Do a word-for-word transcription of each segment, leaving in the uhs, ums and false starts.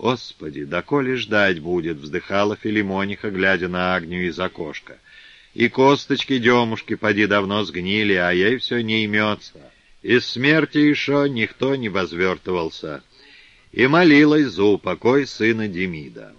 «Господи, доколе ждать будет?» — вздыхала Филимониха, глядя на Агнию из окошка. «И косточки демушки поди давно сгнили, а ей все не имется. Из смерти еще никто не возвертывался». И молилась за упокой сына Демида.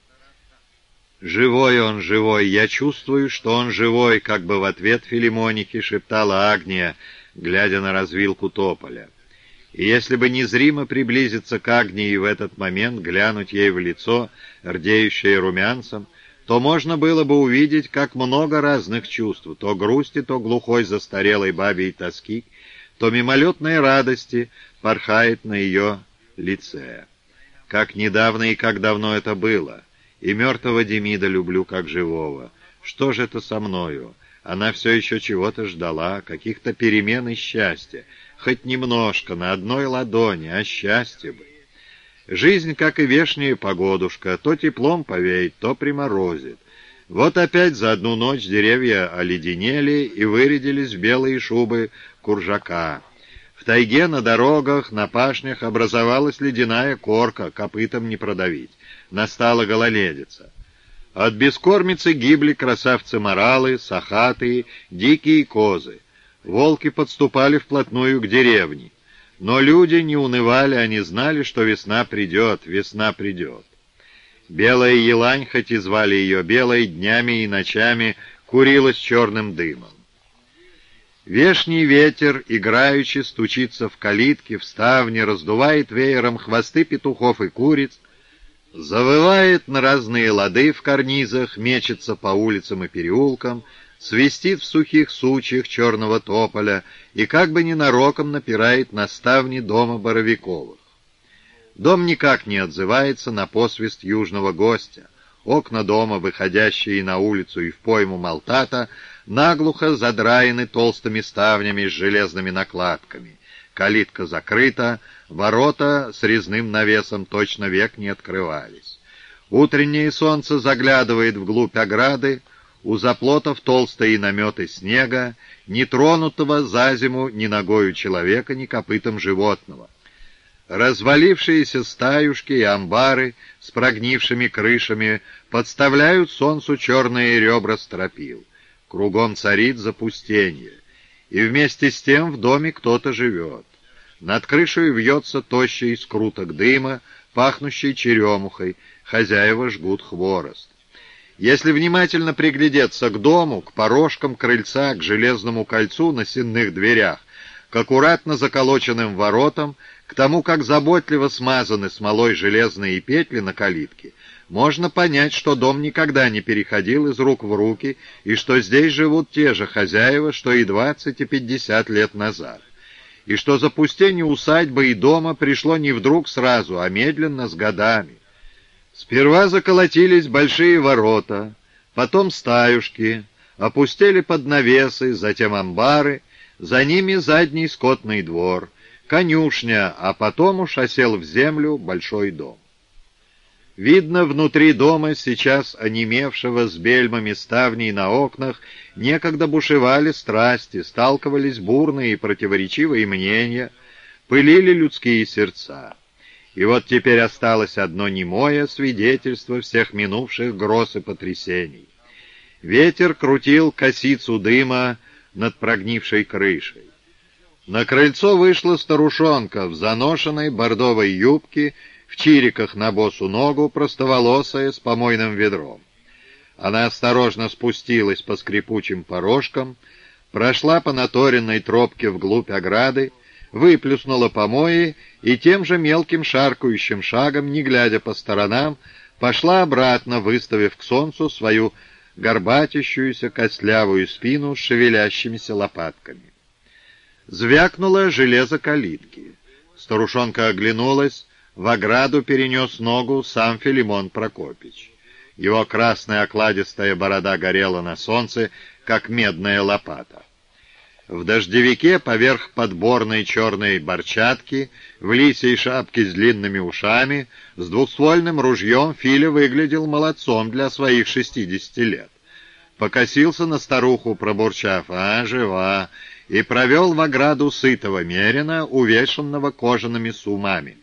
«Живой он, живой, я чувствую, что он живой», — как бы в ответ Филимонихе шептала Агния, глядя на развилку тополя. И если бы незримо приблизиться к Агнии в этот момент, глянуть ей в лицо, рдеющее румянцем, то можно было бы увидеть, как много разных чувств, то грусти, то глухой застарелой бабьей тоски, то мимолетной радости порхает на ее лице. Как недавно и как давно это было. И мертвого Демида люблю как живого. Что же это со мною? Она все еще чего-то ждала, каких-то перемен и счастья. Хоть немножко, на одной ладони, а счастье бы. Жизнь, как и вешняя погодушка, то теплом повеет, то приморозит. Вот опять за одну ночь деревья оледенели и вырядились в белые шубы куржака. В тайге, на дорогах, на пашнях образовалась ледяная корка, копытом не продавить. Настала гололедица. От бескормицы гибли красавцы-моралы, сахатые, дикие козы. Волки подступали вплотную к деревне. Но люди не унывали, они знали, что весна придет, весна придет. Белая елань, хоть и звали ее белой, днями и ночами курилась черным дымом. Вешний ветер, играючи, стучится в калитки, в ставни, раздувает веером хвосты петухов и куриц, завывает на разные лады в карнизах, мечется по улицам и переулкам, свистит в сухих сучьях черного тополя и как бы ненароком напирает на ставни дома Боровиковых. Дом никак не отзывается на посвист южного гостя. Окна дома, выходящие на улицу и в пойму Малтата, наглухо задраены толстыми ставнями с железными накладками. Калитка закрыта, ворота с резным навесом точно век не открывались. Утреннее солнце заглядывает вглубь ограды, у заплотов толстые наметы снега, не тронутого за зиму ни ногою человека, ни копытом животного. Развалившиеся стаюшки и амбары с прогнившими крышами подставляют солнцу черные ребра стропил. Кругом царит запустенье, и вместе с тем в доме кто-то живет. Над крышей вьется тощий скруток дыма, пахнущий черемухой, хозяева жгут хворост. Если внимательно приглядеться к дому, к порожкам крыльца, к железному кольцу на сенных дверях, к аккуратно заколоченным воротам, к тому, как заботливо смазаны смолой железные петли на калитке, можно понять, что дом никогда не переходил из рук в руки, и что здесь живут те же хозяева, что и двадцать и пятьдесят лет назад, и что запустение усадьбы и дома пришло не вдруг сразу, а медленно, с годами. Сперва заколотились большие ворота, потом стаюшки, опустели под навесы, затем амбары, за ними задний скотный двор, конюшня, а потом уж осел в землю большой дом. Видно, внутри дома, сейчас онемевшего с бельмами ставней на окнах, некогда бушевали страсти, сталкивались бурные и противоречивые мнения, пылили людские сердца. И вот теперь осталось одно немое свидетельство всех минувших гроз и потрясений. Ветер крутил косицу дыма над прогнившей крышей. На крыльцо вышла старушонка в заношенной бордовой юбке, в чириках на босу ногу, простоволосая, с помойным ведром. Она осторожно спустилась по скрипучим порожкам, прошла по наторенной тропке вглубь ограды, выплюснула помои и тем же мелким шаркающим шагом, не глядя по сторонам, пошла обратно, выставив к солнцу свою горбатящуюся костлявую спину с шевелящимися лопатками. Звякнуло железо калитки. Старушонка оглянулась, в ограду перенес ногу сам Филимон Прокопич. Его красная окладистая борода горела на солнце, как медная лопата. В дождевике поверх подборной черной борчатки, в лисьей шапке с длинными ушами, с двуствольным ружьем Филя выглядел молодцом для своих шестидесяти лет. Покосился на старуху, пробурчав «А, жива!» и провел в ограду сытого мерина, увешанного кожаными сумами.